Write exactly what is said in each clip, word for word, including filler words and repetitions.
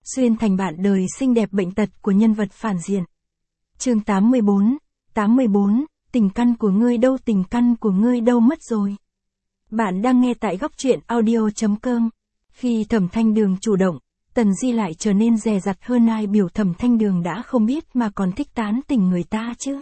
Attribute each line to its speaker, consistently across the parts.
Speaker 1: xuyên thành bạn đời xinh đẹp bệnh tật của nhân vật phản diện. Chương tám mươi bốn, tám mươi bốn, tình căn của ngươi đâu, tình căn của ngươi đâu mất rồi. Bạn đang nghe tại góc truyện audio chấm com. Khi Thẩm Thanh Đường chủ động, Tần Di lại trở nên dè dặt hơn ai, biểu Thẩm Thanh Đường đã không biết mà còn thích tán tỉnh người ta chứ.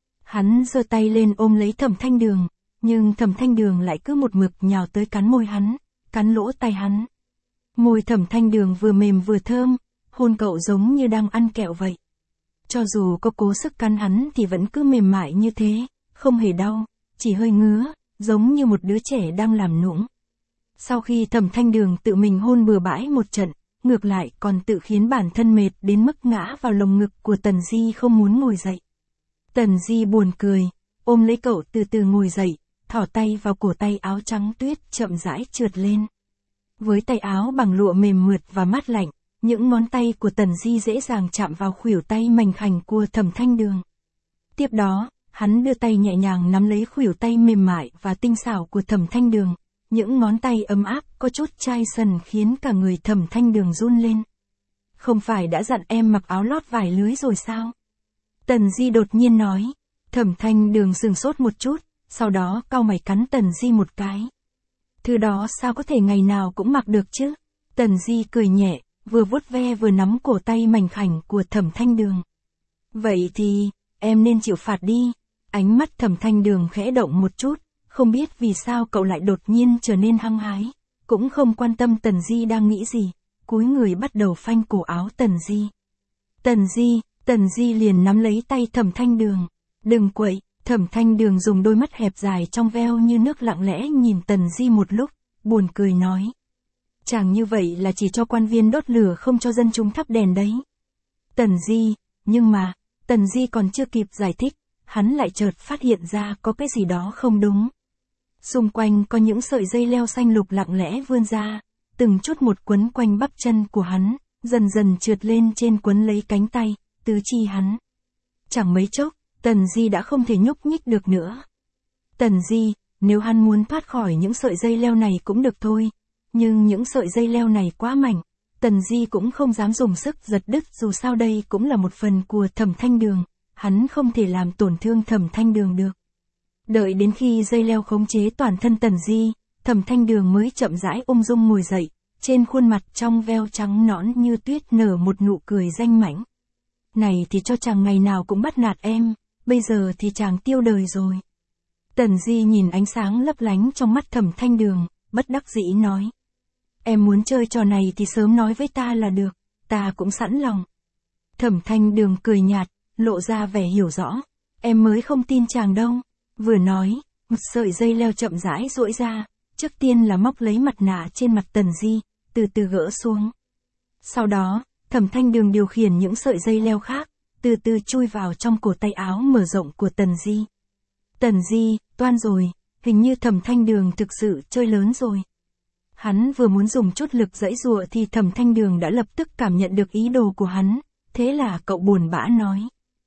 Speaker 1: Hắn giơ tay lên ôm lấy Thẩm Thanh Đường, nhưng Thẩm Thanh Đường lại cứ một mực nhào tới cắn môi hắn, cắn lỗ tai hắn. Môi Thẩm Thanh Đường vừa mềm vừa thơm, hôn cậu giống như đang ăn kẹo vậy. Cho dù có cố sức cắn hắn thì vẫn cứ mềm mại như thế, không hề đau, chỉ hơi ngứa, giống như một đứa trẻ đang làm nũng. Sau khi Thẩm Thanh Đường tự mình hôn bừa bãi một trận, ngược lại còn tự khiến bản thân mệt đến mức ngã vào lồng ngực của Tần Di không muốn ngồi dậy. Tần Di buồn cười, ôm lấy cậu từ từ ngồi dậy, thỏ tay vào cổ tay áo trắng tuyết chậm rãi trượt lên. Với tay áo bằng lụa mềm mượt và mát lạnh, những ngón tay của Tần Di dễ dàng chạm vào khuỷu tay mảnh khảnh của Thẩm Thanh Đường. Tiếp đó, hắn đưa tay nhẹ nhàng nắm lấy khuỷu tay mềm mại và tinh xảo của Thẩm Thanh Đường. Những ngón tay ấm áp có chút chai sần khiến cả người Thẩm Thanh Đường run lên. Không phải đã dặn em mặc áo lót vải lưới rồi sao? Tần Di đột nhiên nói. Thẩm Thanh Đường sừng sốt một chút, sau đó cau mày cắn Tần Di một cái. Thứ đó sao có thể ngày nào cũng mặc được chứ? Tần Di cười nhẹ, vừa vuốt ve vừa nắm cổ tay mảnh khảnh của Thẩm Thanh Đường. Vậy thì, em nên chịu phạt đi. Ánh mắt Thẩm Thanh Đường khẽ động một chút, không biết vì sao cậu lại đột nhiên trở nên hăng hái, cũng không quan tâm Tần Di đang nghĩ gì, cúi người bắt đầu phanh cổ áo Tần Di. Tần Di, Tần Di liền nắm lấy tay Thẩm Thanh Đường. Đừng quậy. Thẩm Thanh Đường dùng đôi mắt hẹp dài trong veo như nước lặng lẽ nhìn Tần Di một lúc, buồn cười nói. Chàng như vậy là chỉ cho quan viên đốt lửa không cho dân chúng thắp đèn đấy. Tần Di, nhưng mà, Tần Di còn chưa kịp giải thích, hắn lại chợt phát hiện ra có cái gì đó không đúng. Xung quanh có những sợi dây leo xanh lục lặng lẽ vươn ra, từng chút một quấn quanh bắp chân của hắn, dần dần trượt lên trên quấn lấy cánh tay, tứ chi hắn. Chẳng mấy chốc, Tần Di đã không thể nhúc nhích được nữa. Tần Di, nếu hắn muốn thoát khỏi những sợi dây leo này cũng được thôi, nhưng những sợi dây leo này quá mảnh, Tần Di cũng không dám dùng sức giật đứt, dù sao đây cũng là một phần của Thẩm Thanh Đường, hắn không thể làm tổn thương Thẩm Thanh Đường được. Đợi đến khi dây leo khống chế toàn thân Tần Di, Thẩm Thanh Đường mới chậm rãi ung dung ngồi dậy, trên khuôn mặt trong veo trắng nõn như tuyết nở một nụ cười danh mãnh. Này thì cho chàng ngày nào cũng bắt nạt em, bây giờ thì chàng tiêu đời rồi. Tần Di nhìn ánh sáng lấp lánh trong mắt Thẩm Thanh Đường, bất đắc dĩ nói. Em muốn chơi trò này thì sớm nói với ta là được, ta cũng sẵn lòng. Thẩm Thanh Đường cười nhạt, lộ ra vẻ hiểu rõ. Em mới không tin chàng đâu. Vừa nói, một sợi dây leo chậm rãi duỗi ra, trước tiên là móc lấy mặt nạ trên mặt Tần Di, từ từ gỡ xuống. Sau đó, Thẩm Thanh Đường điều khiển những sợi dây leo khác, từ từ chui vào trong cổ tay áo mở rộng của Tần Di. Tần Di, toan rồi, hình như Thẩm Thanh Đường thực sự chơi lớn rồi. Hắn vừa muốn dùng chút lực giãy giụa thì Thẩm Thanh Đường đã lập tức cảm nhận được ý đồ của hắn, thế là cậu buồn bã nói.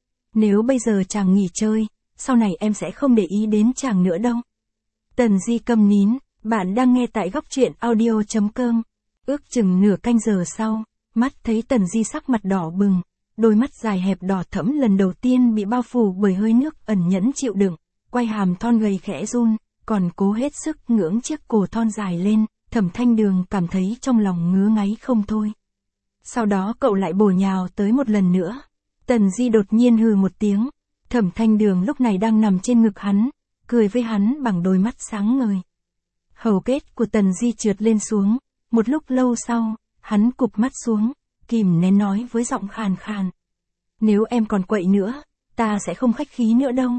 Speaker 1: Nếu bây giờ chàng nghỉ chơi, sau này em sẽ không để ý đến chàng nữa đâu. Tần Di câm nín, bạn đang nghe tại góc truyện audio chấm com. Ước chừng nửa canh giờ sau, mắt thấy Tần Di sắc mặt đỏ bừng, đôi mắt dài hẹp đỏ thẫm lần đầu tiên bị bao phủ bởi hơi nước ẩn nhẫn chịu đựng, quay hàm thon gầy khẽ run, còn cố hết sức ngưỡng chiếc cổ thon dài lên, Thẩm Thanh Đường cảm thấy trong lòng ngứa ngáy không thôi. Sau đó cậu lại bổ nhào tới một lần nữa. Tần Di đột nhiên hừ một tiếng. Thẩm Thanh Đường lúc này đang nằm trên ngực hắn, cười với hắn bằng đôi mắt sáng ngời. Hầu kết của Tần Di trượt lên xuống, một lúc lâu sau, hắn cụp mắt xuống, kìm nén nói với giọng khàn khàn. Nếu em còn quậy nữa, ta sẽ không khách khí nữa đâu.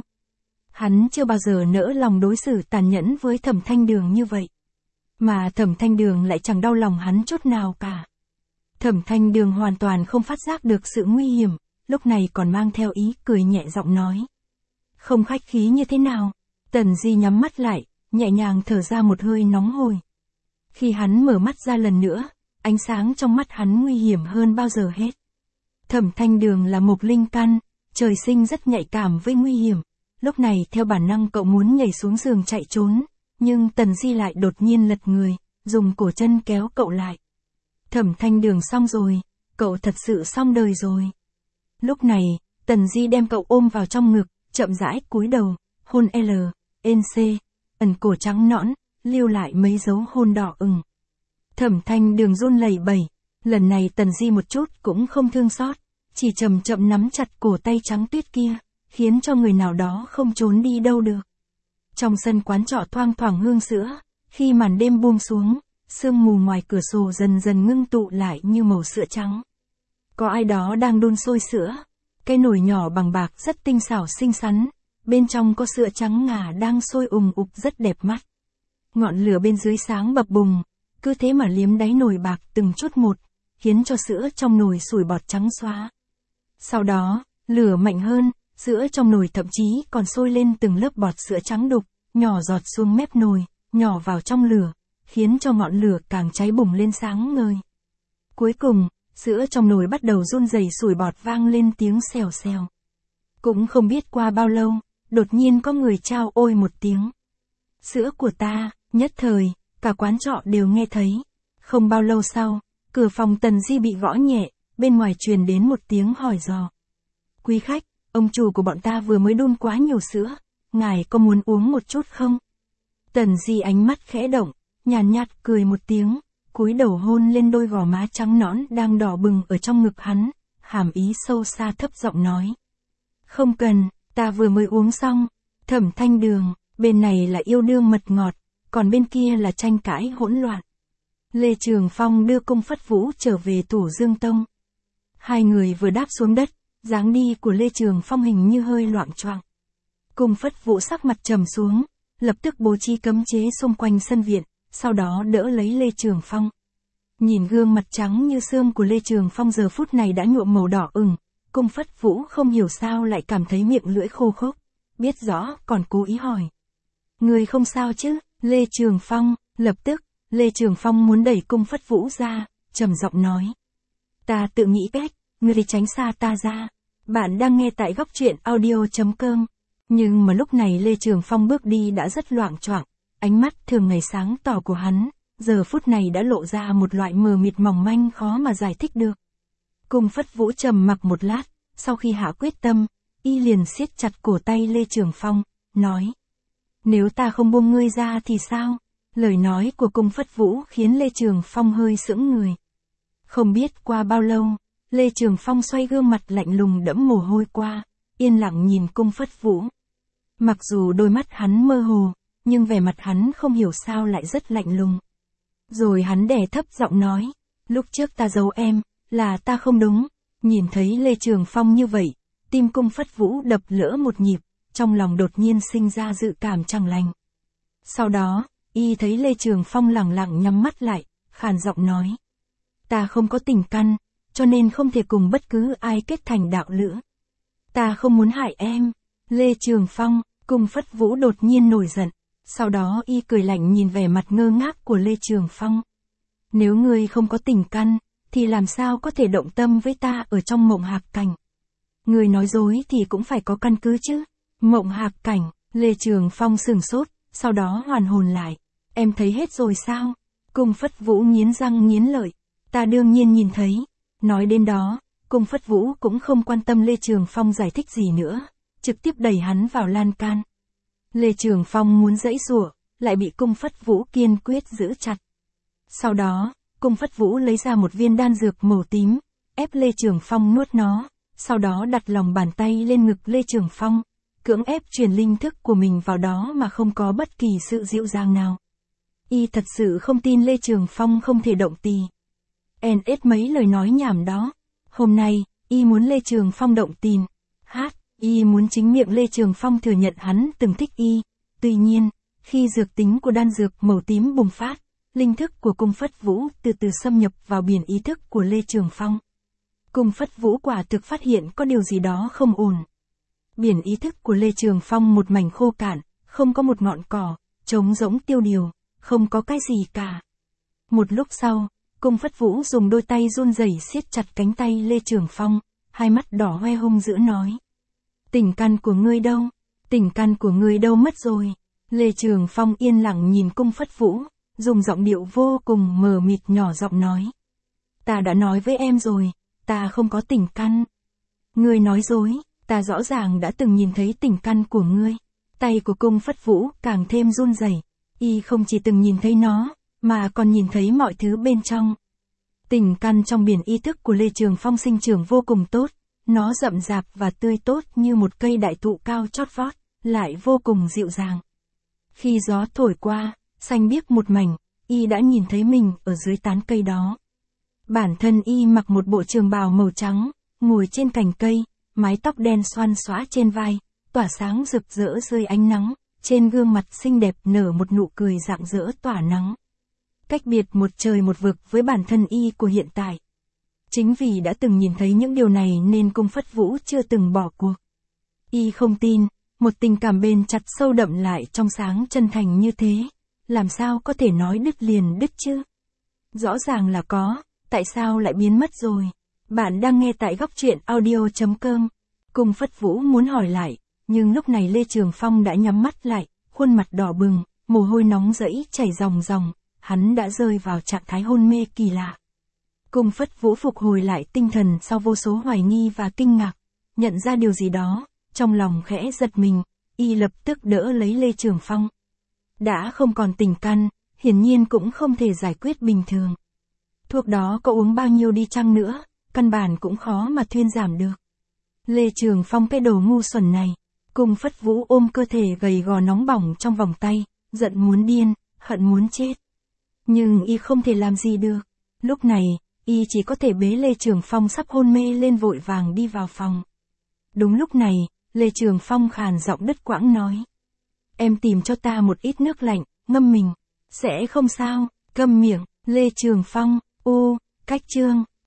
Speaker 1: Hắn chưa bao giờ nỡ lòng đối xử tàn nhẫn với Thẩm Thanh Đường như vậy. Mà Thẩm Thanh Đường lại chẳng đau lòng hắn chút nào cả. Thẩm Thanh Đường hoàn toàn không phát giác được sự nguy hiểm, lúc này còn mang theo ý cười nhẹ giọng nói. Không khách khí như thế nào? Tần Di nhắm mắt lại, nhẹ nhàng thở ra một hơi nóng hổi. Khi hắn mở mắt ra lần nữa, ánh sáng trong mắt hắn nguy hiểm hơn bao giờ hết. Thẩm Thanh Đường là một linh căn, trời sinh rất nhạy cảm với nguy hiểm. Lúc này theo bản năng cậu muốn nhảy xuống giường chạy trốn, nhưng Tần Di lại đột nhiên lật người, dùng cổ chân kéo cậu lại. Thẩm Thanh Đường xong rồi, cậu thật sự xong đời rồi. Lúc này, Tần Di đem cậu ôm vào trong ngực, chậm rãi cúi đầu, hôn L, N C, ẩn cổ trắng nõn, lưu lại mấy dấu hôn đỏ ửng. Thẩm Thanh Đường run lẩy bẩy, lần này Tần Di một chút cũng không thương xót, chỉ chậm chậm nắm chặt cổ tay trắng tuyết kia, khiến cho người nào đó không trốn đi đâu được. Trong sân quán trọ thoang thoảng hương sữa, khi màn đêm buông xuống, sương mù ngoài cửa sổ dần dần ngưng tụ lại như màu sữa trắng. Có ai đó đang đun sôi sữa, cái nồi nhỏ bằng bạc rất tinh xảo xinh xắn, bên trong có sữa trắng ngà đang sôi ùng ục rất đẹp mắt. Ngọn lửa bên dưới sáng bập bùng, cứ thế mà liếm đáy nồi bạc từng chút một, khiến cho sữa trong nồi sủi bọt trắng xóa. Sau đó, lửa mạnh hơn, sữa trong nồi thậm chí còn sôi lên từng lớp bọt sữa trắng đục, nhỏ giọt xuống mép nồi, nhỏ vào trong lửa, khiến cho ngọn lửa càng cháy bùng lên sáng ngời. Cuối cùng, sữa trong nồi bắt đầu run rẩy sủi bọt vang lên tiếng xèo xèo. Cũng không biết qua bao lâu, đột nhiên có người chao ôi một tiếng. Sữa của ta, nhất thời, cả quán trọ đều nghe thấy. Không bao lâu sau, cửa phòng Tần Di bị gõ nhẹ, bên ngoài truyền đến một tiếng hỏi dò. Quý khách, ông chủ của bọn ta vừa mới đun quá nhiều sữa, ngài có muốn uống một chút không? Tần Di ánh mắt khẽ động, nhàn nhạt, nhạt cười một tiếng, cúi đầu hôn lên đôi gò má trắng nõn đang đỏ bừng ở trong ngực hắn, hàm ý sâu xa thấp giọng nói. Không cần, ta vừa mới uống xong. Thẩm Thanh Đường, bên này là yêu đương mật ngọt, còn bên kia là tranh cãi hỗn loạn. Lê Trường Phong đưa Cung Phất Vũ trở về Tủ Dương Tông. Hai người vừa đáp xuống đất, dáng đi của Lê Trường Phong hình như hơi loạng choạng. Cung Phất Vũ sắc mặt trầm xuống, lập tức bố trí cấm chế xung quanh sân viện, sau đó đỡ lấy Lê Trường Phong. Nhìn gương mặt trắng như xương của Lê Trường Phong giờ phút này đã nhuộm màu đỏ ửng, Cung Phất Vũ không hiểu sao lại cảm thấy miệng lưỡi khô khốc, biết rõ còn cố ý hỏi. Người không sao chứ? Lê Trường Phong, lập tức, Lê Trường Phong muốn đẩy Cung Phất Vũ ra, trầm giọng nói. Ta tự nghĩ cách, người thì tránh xa ta ra. Bạn đang nghe tại góc truyện audio chấm com. Nhưng mà lúc này Lê Trường Phong bước đi đã rất loạng choạng, ánh mắt thường ngày sáng tỏ của hắn, giờ phút này đã lộ ra một loại mờ mịt mỏng manh khó mà giải thích được. Cung Phất Vũ trầm mặc một lát, sau khi hạ quyết tâm, y liền siết chặt cổ tay Lê Trường Phong, nói. Nếu ta không buông ngươi ra thì sao? Lời nói của Cung Phất Vũ khiến Lê Trường Phong hơi sững người. Không biết qua bao lâu, Lê Trường Phong xoay gương mặt lạnh lùng đẫm mồ hôi qua, yên lặng nhìn Cung Phất Vũ. Mặc dù đôi mắt hắn mơ hồ, nhưng vẻ mặt hắn không hiểu sao lại rất lạnh lùng. Rồi hắn đè thấp giọng nói, lúc trước ta giấu em, là ta không đúng. Nhìn thấy Lê Trường Phong như vậy, tim Cung Phất Vũ đập lỡ một nhịp, trong lòng đột nhiên sinh ra dự cảm chẳng lành. Sau đó, y thấy Lê Trường Phong lẳng lặng nhắm mắt lại, khàn giọng nói. Ta không có tình căn, cho nên không thể cùng bất cứ ai kết thành đạo lữ. Ta không muốn hại em. Lê Trường Phong, Cung Phất Vũ đột nhiên nổi giận. Sau đó y cười lạnh nhìn vẻ mặt ngơ ngác của Lê Trường Phong. Nếu ngươi không có tình căn, thì làm sao có thể động tâm với ta ở trong Mộng Hạc Cảnh? Ngươi nói dối thì cũng phải có căn cứ chứ. Mộng Hạc Cảnh, Lê Trường Phong sửng sốt, sau đó hoàn hồn lại. Em thấy hết rồi sao? Cung Phất Vũ nghiến răng nghiến lợi. Ta đương nhiên nhìn thấy. Nói đến đó, Cung Phất Vũ cũng không quan tâm Lê Trường Phong giải thích gì nữa, trực tiếp đẩy hắn vào lan can. Lê Trường Phong muốn giãy giụa, lại bị Cung Phất Vũ kiên quyết giữ chặt. Sau đó, Cung Phất Vũ lấy ra một viên đan dược màu tím, ép Lê Trường Phong nuốt nó, sau đó đặt lòng bàn tay lên ngực Lê Trường Phong, cưỡng ép truyền linh thức của mình vào đó mà không có bất kỳ sự dịu dàng nào. Y thật sự không tin Lê Trường Phong không thể động tì. En ết mấy lời nói nhảm đó. Hôm nay, y muốn Lê Trường Phong động tìn. Hát, y muốn chính miệng Lê Trường Phong thừa nhận hắn từng thích y. Tuy nhiên, khi dược tính của đan dược màu tím bùng phát, linh thức của Cung Phất Vũ từ từ xâm nhập vào biển ý thức của Lê Trường Phong. Cung Phất Vũ quả thực phát hiện có điều gì đó không ổn. Biển ý thức của Lê Trường Phong một mảnh khô cạn, không có một ngọn cỏ, trống rỗng tiêu điều, không có cái gì cả. Một lúc sau, Cung Phất Vũ dùng đôi tay run rẩy siết chặt cánh tay Lê Trường Phong, hai mắt đỏ hoe hung dữ nói. Tình căn của ngươi đâu? Tình căn của ngươi đâu mất rồi? Lê Trường Phong yên lặng nhìn Cung Phất Vũ, dùng giọng điệu vô cùng mờ mịt nhỏ giọng nói. Ta đã nói với em rồi, ta không có tình căn. Ngươi nói dối, ta rõ ràng đã từng nhìn thấy tình căn của ngươi. Tay của Cung Phất Vũ càng thêm run rẩy, y không chỉ từng nhìn thấy nó, mà còn nhìn thấy mọi thứ bên trong. Tình căn trong biển ý thức của Lê Trường Phong sinh trưởng vô cùng tốt, nó rậm rạp và tươi tốt như một cây đại thụ cao chót vót, lại vô cùng dịu dàng. Khi gió thổi qua, xanh biếc một mảnh, y đã nhìn thấy mình ở dưới tán cây đó. Bản thân y mặc một bộ trường bào màu trắng, ngồi trên cành cây, mái tóc đen xoăn xõa trên vai, tỏa sáng rực rỡ dưới ánh nắng, trên gương mặt xinh đẹp nở một nụ cười rạng rỡ tỏa nắng. Cách biệt một trời một vực với bản thân y của hiện tại. Chính vì đã từng nhìn thấy những điều này nên Cung Phất Vũ chưa từng bỏ cuộc. Y không tin, một tình cảm bền chặt sâu đậm lại trong sáng chân thành như thế, làm sao có thể nói đứt liền đứt chứ? Rõ ràng là có, tại sao lại biến mất rồi? Bạn đang nghe tại góc truyện audio chấm com. Cung Phất Vũ muốn hỏi lại, nhưng lúc này Lê Trường Phong đã nhắm mắt lại, khuôn mặt đỏ bừng, mồ hôi nóng rẫy chảy ròng ròng, hắn đã rơi vào trạng thái hôn mê kỳ lạ. Cung Phất Vũ phục hồi lại tinh thần sau vô số hoài nghi và kinh ngạc, nhận ra điều gì đó, trong lòng khẽ giật mình, y lập tức đỡ lấy Lê Trường Phong. Đã không còn tình căn, hiển nhiên cũng không thể giải quyết bình thường. Thuốc đó có uống bao nhiêu đi chăng nữa, căn bản cũng khó mà thuyên giảm được. Lê Trường Phong cái đồ ngu xuẩn này. Cung Phất Vũ ôm cơ thể gầy gò nóng bỏng trong vòng tay, giận muốn điên, hận muốn chết. Nhưng y không thể làm gì được. Lúc này, y chỉ có thể bế Lê Trường Phong sắp hôn mê lên vội vàng đi vào phòng. Đúng lúc này, Lê Trường Phong khàn giọng đứt quãng nói. Em tìm cho ta một ít nước lạnh, ngâm mình. Sẽ không sao, câm miệng. Lê Trường Phong, u, cách chương.